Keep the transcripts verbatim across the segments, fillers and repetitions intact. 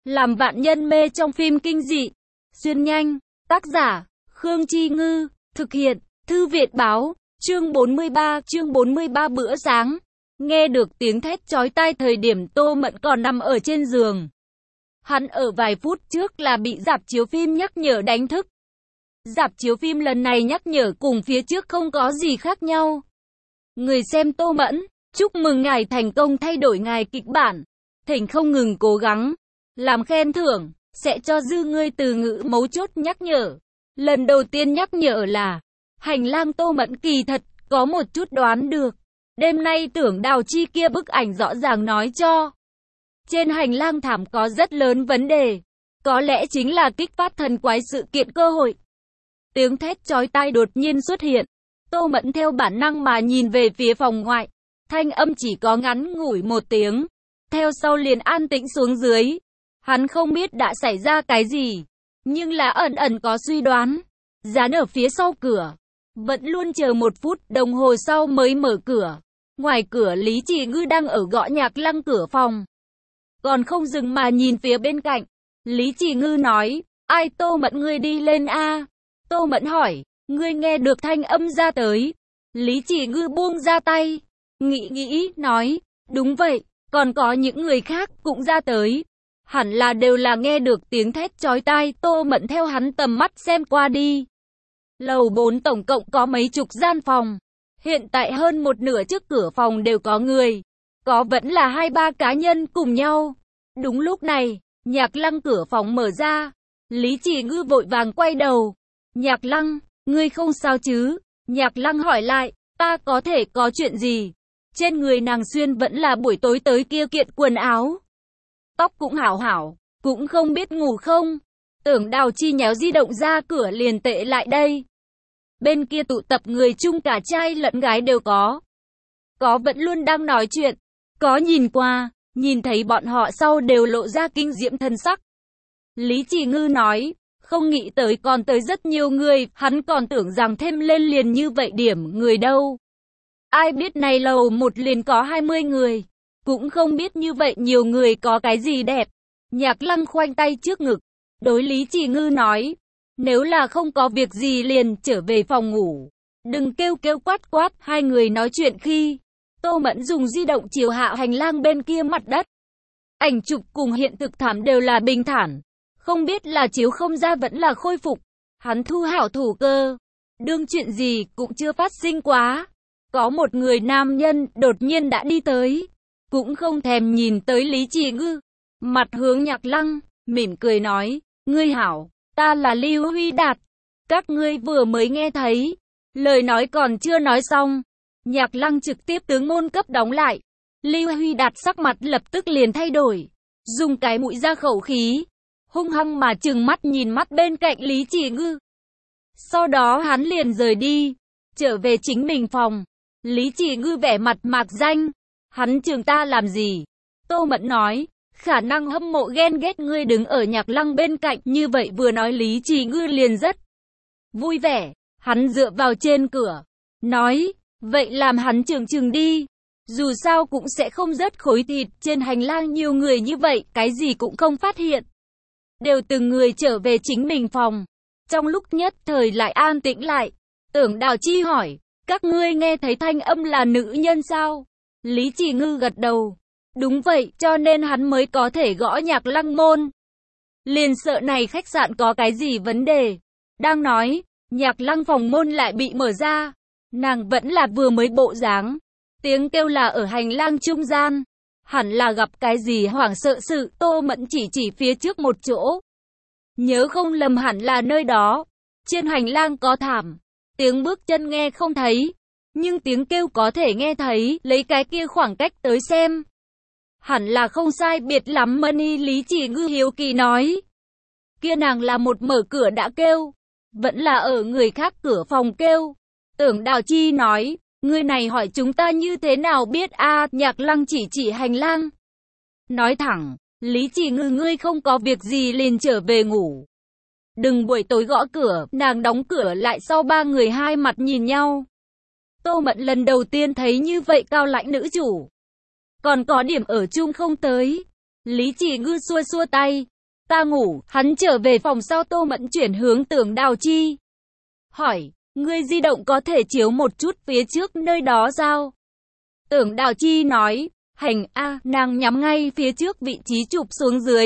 Làm vạn nhân mê trong phim kinh dị. Xuyên nhanh. Tác giả, Khương Chi Ngư. Thực hiện, Thư viện báo. Chương bốn mươi ba, chương bốn mươi ba bữa sáng. Nghe được tiếng thét chói tai thời điểm Tô Mẫn còn nằm ở trên giường. Hắn ở vài phút trước là bị rạp chiếu phim nhắc nhở đánh thức. Rạp chiếu phim lần này nhắc nhở cùng phía trước không có gì khác nhau. Người xem Tô Mẫn, chúc mừng ngài thành công thay đổi ngài kịch bản. Thỉnh không ngừng cố gắng. Làm khen thưởng, sẽ cho dư ngươi từ ngữ mấu chốt nhắc nhở. Lần đầu tiên nhắc nhở là, hành lang Tô Mẫn kỳ thật, có một chút đoán được. Đêm nay tưởng Đào Chi kia bức ảnh rõ ràng nói cho. Trên hành lang thảm có rất lớn vấn đề. Có lẽ chính là kích phát thần quái sự kiện cơ hội. Tiếng thét chói tai đột nhiên xuất hiện. Tô Mẫn theo bản năng mà nhìn về phía phòng ngoại. Thanh âm chỉ có ngắn ngủi một tiếng. Theo sau liền an tĩnh xuống dưới. Hắn không biết đã xảy ra cái gì. Nhưng là ẩn ẩn có suy đoán. Dán ở phía sau cửa. Vẫn luôn chờ một phút đồng hồ sau mới mở cửa. Ngoài cửa Lý Chỉ Ngư đang ở gõ Nhạc Lăng cửa phòng. Còn không dừng mà nhìn phía bên cạnh. Lý Chỉ Ngư nói, ai Tô Mẫn ngươi đi lên a? Tô Mẫn hỏi, ngươi nghe được thanh âm ra tới. Lý Chỉ Ngư buông ra tay. Nghĩ nghĩ, nói, đúng vậy, còn có những người khác cũng ra tới. Hẳn là đều là nghe được tiếng thét chói tai. Tô Mẫn theo hắn tầm mắt xem qua đi. Lầu bốn tổng cộng có mấy chục gian phòng. Hiện tại hơn một nửa trước cửa phòng đều có người. Có vẫn là hai ba cá nhân cùng nhau. Đúng lúc này, Nhạc Lăng cửa phòng mở ra. Lý Chỉ Ngư vội vàng quay đầu. Nhạc Lăng, ngươi không sao chứ? Nhạc Lăng hỏi lại, ta có thể có chuyện gì? Trên người nàng xuyên vẫn là buổi tối tới kia kiện quần áo. Tóc cũng hảo hảo, cũng không biết ngủ không. Tưởng Đào Chi nhéo di động ra cửa liền tệ lại đây. Bên kia tụ tập người chung cả trai lẫn gái đều có. Có vẫn luôn đang nói chuyện. Có nhìn qua, nhìn thấy bọn họ sau đều lộ ra kinh diễm thân sắc. Lý Chỉ Ngư nói, không nghĩ tới còn tới rất nhiều người, hắn còn tưởng rằng thêm lên liền như vậy điểm người đâu. Ai biết này lầu một liền có hai mươi người. Cũng không biết như vậy nhiều người có cái gì đẹp. Nhạc Lăng khoanh tay trước ngực. Đối Lý Chỉ Ngư nói. Nếu là không có việc gì liền trở về phòng ngủ. Đừng kêu kêu quát quát. Hai người nói chuyện khi Tô Mẫn dùng di động chiếu hạ hành lang bên kia mặt đất. Ảnh chụp cùng hiện thực thảm đều là bình thản. Không biết là chiếu không ra vẫn là khôi phục. Hắn thu hảo thủ cơ. Đương chuyện gì cũng chưa phát sinh quá. Có một người nam nhân đột nhiên đã đi tới. Cũng không thèm nhìn tới Lý Chỉ Ngư. Mặt hướng Nhạc Lăng, mỉm cười nói, ngươi hảo, ta là Lưu Huy Đạt. Các ngươi vừa mới nghe thấy. Lời nói còn chưa nói xong. Nhạc Lăng trực tiếp tướng môn cấp đóng lại. Lưu Huy Đạt sắc mặt lập tức liền thay đổi. Dùng cái mũi ra khẩu khí. Hung hăng mà trừng mắt nhìn mắt bên cạnh Lý Chỉ Ngư. Sau đó hắn liền rời đi. Trở về chính mình phòng. Lý Chỉ Ngư vẻ mặt mạc danh. Hắn chừng ta làm gì? Tô Mẫn nói, khả năng hâm mộ ghen ghét ngươi đứng ở Nhạc Lăng bên cạnh. Như vậy vừa nói Lý Chỉ Ngư liền rất vui vẻ. Hắn dựa vào trên cửa. Nói, vậy làm hắn chừng chừng đi. Dù sao cũng sẽ không rớt khối thịt. Trên hành lang nhiều người như vậy, cái gì cũng không phát hiện. Đều từng người trở về chính mình phòng. Trong lúc nhất thời lại an tĩnh lại. Tưởng Đào Chi hỏi, các ngươi nghe thấy thanh âm là nữ nhân sao? Lý Chỉ Ngư gật đầu. Đúng vậy, cho nên hắn mới có thể gõ Nhạc Lăng môn. Liền sợ này khách sạn có cái gì vấn đề. Đang nói, Nhạc Lăng phòng môn lại bị mở ra. Nàng vẫn là vừa mới bộ dáng. Tiếng kêu là ở hành lang trung gian. Hẳn là gặp cái gì hoảng sợ sự. Tô Mẫn chỉ chỉ phía trước một chỗ. Nhớ không lầm hẳn là nơi đó. Trên hành lang có thảm. Tiếng bước chân nghe không thấy. Nhưng tiếng kêu có thể nghe thấy. Lấy cái kia khoảng cách tới xem. Hẳn là không sai biệt lắm. Mani Lý Chỉ Ngư hiếu kỳ nói. Kia nàng là một mở cửa đã kêu. Vẫn là ở người khác cửa phòng kêu. Tưởng Đào Chi nói. Người này hỏi chúng ta như thế nào biết a? À, Nhạc Lăng chỉ chỉ hành lang. Nói thẳng. Lý Chỉ Ngư ngươi không có việc gì liền trở về ngủ. Đừng buổi tối gõ cửa. Nàng đóng cửa lại sau ba người hai mặt nhìn nhau. Tô Mẫn lần đầu tiên thấy như vậy cao lãnh nữ chủ. Còn có điểm ở chung không tới. Lý Chỉ Ngư xua xua tay. ta ngủ. Hắn trở về phòng sau, Tô Mẫn chuyển hướng Tưởng Đào Chi. Hỏi, ngươi di động có thể chiếu một chút phía trước nơi đó sao? Tưởng Đào Chi nói, hành a, nàng nhắm ngay phía trước vị trí chụp xuống dưới.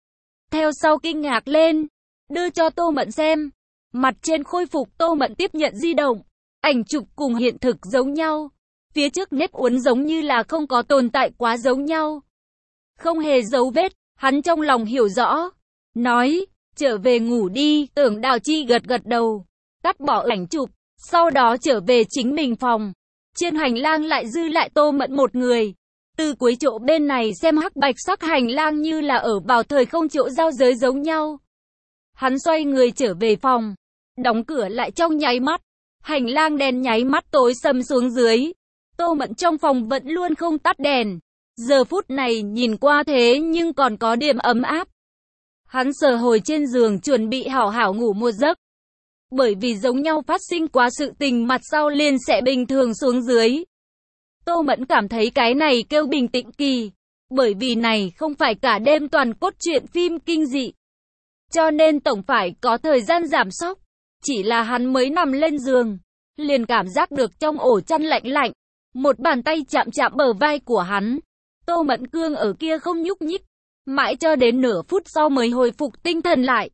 Theo sau kinh ngạc lên, đưa cho Tô Mẫn xem. Mặt trên khôi phục, Tô Mẫn tiếp nhận di động. Ảnh chụp cùng hiện thực giống nhau. Phía trước nếp uốn giống như là không có tồn tại quá giống nhau. Không hề dấu vết, hắn trong lòng hiểu rõ. Nói, trở về ngủ đi. Tưởng Đào Chi gật gật đầu, cắt bỏ ảnh chụp, sau đó trở về chính mình phòng. Trên hành lang lại dư lại Tô Mẫn một người. Từ cuối chỗ bên này xem hắc bạch sắc hành lang như là ở vào thời không chỗ giao giới giống nhau. Hắn xoay người trở về phòng, đóng cửa lại trong nháy mắt. Hành lang đèn nháy mắt tối sầm xuống dưới. Tô Mẫn trong phòng vẫn luôn không tắt đèn. Giờ phút này nhìn qua thế nhưng còn có điểm ấm áp. Hắn sờ hồi trên giường chuẩn bị hảo hảo ngủ một giấc. Bởi vì giống nhau phát sinh quá sự tình, mặt sau liền sẽ bình thường xuống dưới. Tô Mẫn cảm thấy cái này kêu bình tĩnh kỳ. Bởi vì này không phải cả đêm toàn cốt truyện phim kinh dị. Cho nên tổng phải có thời gian giảm sóc. Chỉ là hắn mới nằm lên giường, liền cảm giác được trong ổ chăn lạnh lạnh. Một bàn tay chạm chạm bờ vai của hắn. Tô Mẫn cương ở kia không nhúc nhích. Mãi cho đến nửa phút sau mới hồi phục tinh thần lại.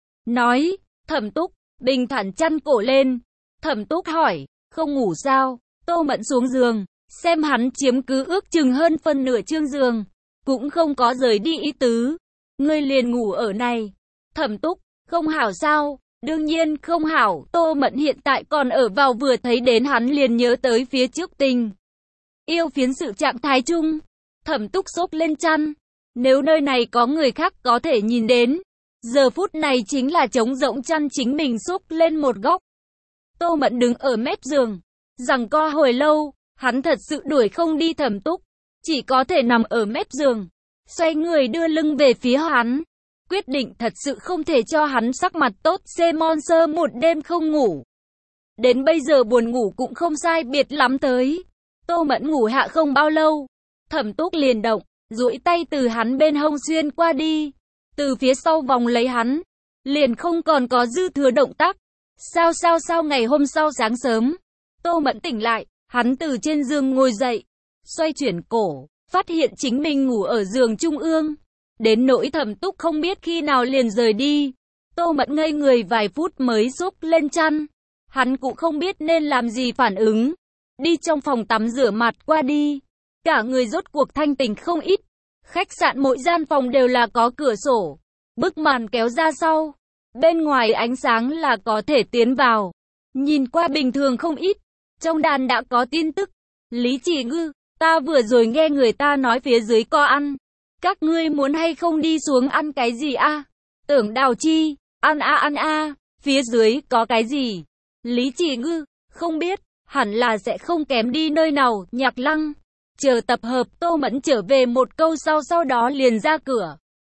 Nói, Thẩm Túc, bình thản chăn cổ lên. Thẩm Túc hỏi, không ngủ sao? Tô Mẫn xuống giường, xem hắn chiếm cứ ước chừng hơn phân nửa chương giường. Cũng không có rời đi ý tứ. Ngươi liền ngủ ở này. Thẩm Túc, không hảo sao? Đương nhiên không hảo. Tô Mẫn hiện tại còn ở vào vừa thấy đến hắn liền nhớ tới phía trước tình yêu phiến sự trạng thái chung. Thẩm Túc xốc lên chăn. Nếu nơi này có người khác có thể nhìn đến. Giờ phút này chính là trống rỗng chăn chính mình xốc lên một góc. Tô Mẫn đứng ở mép giường, giằng co hồi lâu. Hắn thật sự đuổi không đi Thẩm Túc, chỉ có thể nằm ở mép giường, xoay người đưa lưng về phía hắn. Quyết định thật sự không thể cho hắn sắc mặt tốt. C Monster một đêm không ngủ. Đến bây giờ buồn ngủ cũng không sai biệt lắm tới. Tô Mẫn ngủ hạ không bao lâu. Thẩm Túc liền động, duỗi tay từ hắn bên hông xuyên qua đi. Từ phía sau vòng lấy hắn. Liền không còn có dư thừa động tác. Sao sao sao ngày hôm sau sáng sớm. Tô Mẫn tỉnh lại. Hắn từ trên giường ngồi dậy. Xoay chuyển cổ. Phát hiện chính mình ngủ ở giường trung ương. Đến nỗi Thẩm Túc không biết khi nào liền rời đi. Tô Mẫn ngây người vài phút mới xúc lên chăn. Hắn cũng không biết nên làm gì phản ứng. Đi trong phòng tắm rửa mặt qua đi. Cả người rốt cuộc thanh tỉnh không ít. Khách sạn mỗi gian phòng đều là có cửa sổ. Bức màn kéo ra sau. Bên ngoài ánh sáng là có thể tiến vào. Nhìn qua bình thường không ít. Trong đàn đã có tin tức. Lý Chỉ Ngư, ta vừa rồi nghe người ta nói phía dưới có ăn. Các ngươi muốn hay không đi xuống ăn cái gì a? À? Tưởng Đào Chi, ăn a ăn a, phía dưới có cái gì? Lý Chỉ Ngư, không biết, hẳn là sẽ không kém đi nơi nào. Nhạc Lăng, chờ tập hợp. Tô Mẫn trở về một câu sau sau đó liền ra cửa.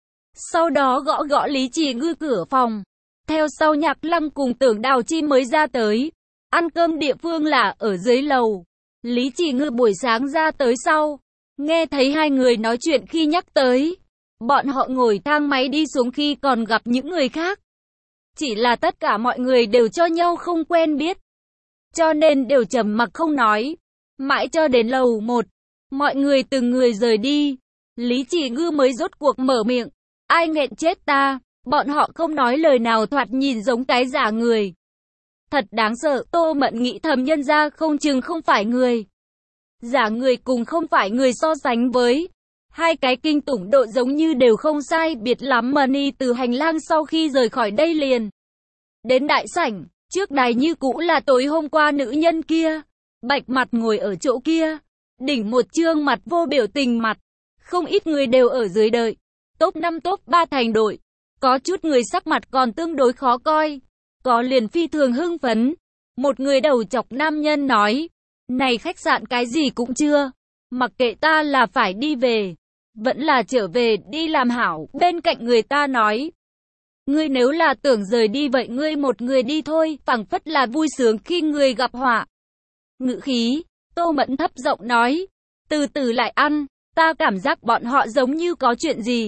Sau đó gõ gõ Lý Chỉ Ngư cửa phòng. Theo sau Nhạc Lăng cùng Tưởng Đào Chi mới ra tới. Ăn cơm địa phương là ở dưới lầu. Lý Chỉ Ngư buổi sáng ra tới sau. Nghe thấy hai người nói chuyện khi nhắc tới. Bọn họ ngồi thang máy đi xuống khi còn gặp những người khác. Chỉ là tất cả mọi người đều cho nhau không quen biết. Cho nên đều trầm mặc không nói. Mãi cho đến lầu một. Mọi người từng người rời đi. Lý Chỉ Ngư mới rốt cuộc mở miệng. Ai nghẹn chết ta. Bọn họ không nói lời nào, thoạt nhìn giống cái giả người. Thật đáng sợ. Tô Mẫn nghĩ thầm nhân ra không chừng không phải người. Giả người cùng không phải người so sánh với. Hai cái kinh tủng độ giống như đều không sai biệt lắm. Money từ hành lang sau khi rời khỏi đây liền đến đại sảnh. Trước đài như cũ là tối hôm qua nữ nhân kia. Bạch mặt ngồi ở chỗ kia. Đỉnh một trương mặt vô biểu tình mặt. Không ít người đều ở dưới đợi. Top năm top ba thành đội. Có chút người sắc mặt còn tương đối khó coi. Có liền phi thường hưng phấn. Một người đầu chọc nam nhân nói. Này khách sạn cái gì cũng chưa. Mặc kệ ta là phải đi về. Vẫn là trở về đi làm hảo. Bên cạnh người ta nói. Ngươi nếu là tưởng rời đi vậy ngươi một người đi thôi. Phảng phất là vui sướng khi người gặp họa. Ngữ khí. Tô Mẫn thấp giọng nói. Từ từ lại ăn. Ta cảm giác bọn họ giống như có chuyện gì.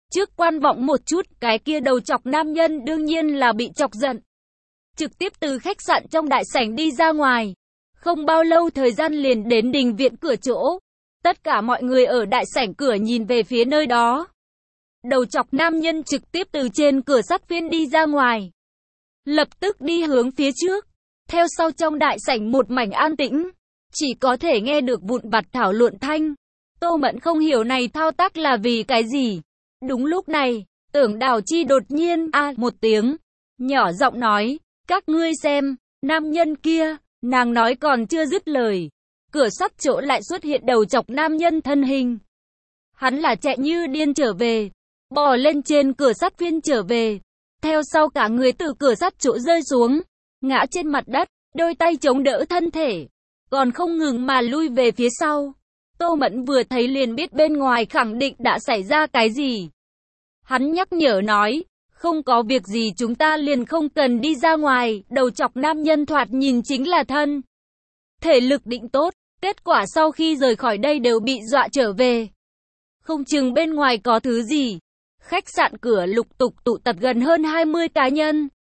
Trước quan vọng một chút, cái kia đầu chọc nam nhân đương nhiên là bị chọc giận. Trực tiếp từ khách sạn trong đại sảnh đi ra ngoài. Không bao lâu thời gian liền đến đình viện cửa chỗ. Tất cả mọi người ở đại sảnh cửa nhìn về phía nơi đó. Đầu chọc nam nhân trực tiếp từ trên cửa sắt phiên đi ra ngoài. Lập tức đi hướng phía trước. Theo sau trong đại sảnh một mảnh an tĩnh. Chỉ có thể nghe được vụn vặt thảo luận thanh. Tô Mẫn không hiểu này thao tác là vì cái gì. Đúng lúc này, Tưởng Đào Chi đột nhiên a à, một tiếng. Nhỏ giọng nói, các ngươi xem, nam nhân kia, nàng nói còn chưa dứt lời. Cửa sắt chỗ lại xuất hiện đầu chọc nam nhân thân hình. Hắn là chạy như điên trở về. Bò lên trên cửa sắt phiên trở về. Theo sau cả người từ cửa sắt chỗ rơi xuống. Ngã trên mặt đất, đôi tay chống đỡ thân thể. Còn không ngừng mà lui về phía sau. Tô Mẫn vừa thấy liền biết bên ngoài khẳng định đã xảy ra cái gì. Hắn nhắc nhở nói, không có việc gì chúng ta liền không cần đi ra ngoài. Đầu chọc nam nhân thoạt nhìn chính là thân thể lực định tốt. Kết quả sau khi rời khỏi đây đều bị dọa trở về. Không chừng bên ngoài có thứ gì. Khách sạn cửa lục tục tụ tập gần hơn hai mươi cá nhân.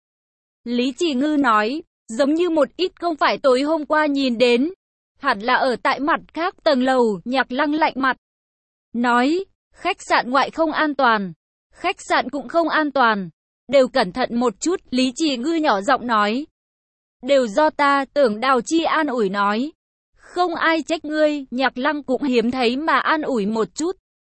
Lý Chỉ Ngư nói, giống như một ít không phải tối hôm qua nhìn đến. Hẳn là ở tại mặt khác tầng lầu. Nhạc Lăng lạnh mặt nói, khách sạn ngoại không an toàn. Khách sạn cũng không an toàn. Đều cẩn thận một chút. Lý Chỉ Ngư nhỏ giọng nói. Đều do ta. Tưởng Đào Chi an ủi nói. Không ai trách ngươi. Nhạc Lăng cũng hiếm thấy mà an ủi một chút.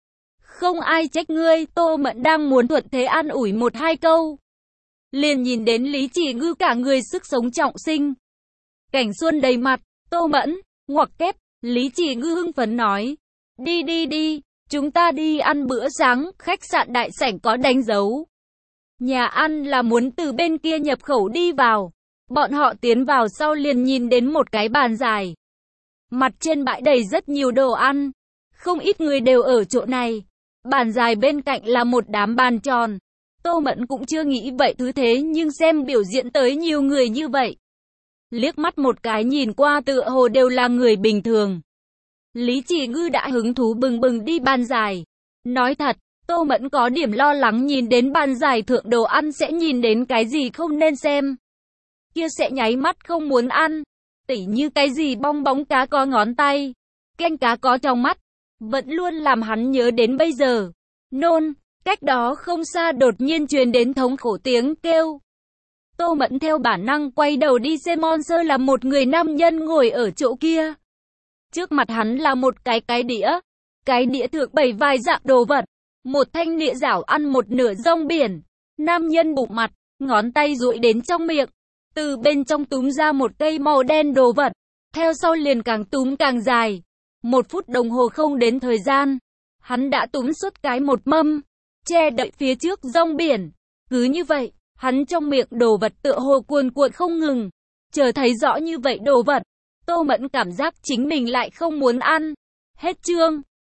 Không ai trách ngươi. Tô Mẫn đang muốn thuận thế an ủi một hai câu. Liền nhìn đến Lý Chỉ Ngư cả người sức sống trọng sinh. Cảnh xuân đầy mặt. Tô Mẫn, ngoặc kép. Lý Chỉ Ngư hưng phấn nói. Đi đi đi. Chúng ta đi ăn bữa sáng. Khách sạn đại sảnh có đánh dấu. Nhà ăn là muốn từ bên kia nhập khẩu đi vào. Bọn họ tiến vào sau liền nhìn đến một cái bàn dài. Mặt trên bãi đầy rất nhiều đồ ăn. Không ít người đều ở chỗ này. Bàn dài bên cạnh là một đám bàn tròn. Tô Mẫn cũng chưa nghĩ vậy thứ thế nhưng xem biểu diễn tới nhiều người như vậy. Liếc mắt một cái nhìn qua tựa hồ đều là người bình thường. Lý Chỉ Ngư đã hứng thú bừng bừng đi bàn dài. Nói thật, Tô Mẫn có điểm lo lắng nhìn đến bàn dài thượng đồ ăn sẽ nhìn đến cái gì không nên xem. Kia sẽ nháy mắt không muốn ăn. Tỉ như cái gì bong bóng cá có ngón tay, canh cá có trong mắt. Vẫn luôn làm hắn nhớ đến bây giờ. Nôn, cách đó không xa đột nhiên truyền đến thống khổ tiếng kêu. Tô Mẫn theo bản năng quay đầu đi xem Monster là một người nam nhân ngồi ở chỗ kia. Trước mặt hắn là một cái cái đĩa. Cái đĩa thượng bày vài dạng đồ vật. Một thanh nĩa rảo ăn một nửa rong biển. Nam nhân bụng mặt, ngón tay duỗi đến trong miệng. Từ bên trong túm ra một cây màu đen đồ vật. Theo sau liền càng túm càng dài. Một phút đồng hồ không đến thời gian. Hắn đã túm suốt cái một mâm. Che đậy phía trước rong biển. Cứ như vậy, hắn trong miệng đồ vật tựa hồ cuồn cuộn không ngừng. Chờ thấy rõ như vậy đồ vật. Tô Mẫn cảm giác chính mình lại không muốn ăn. Hết chương.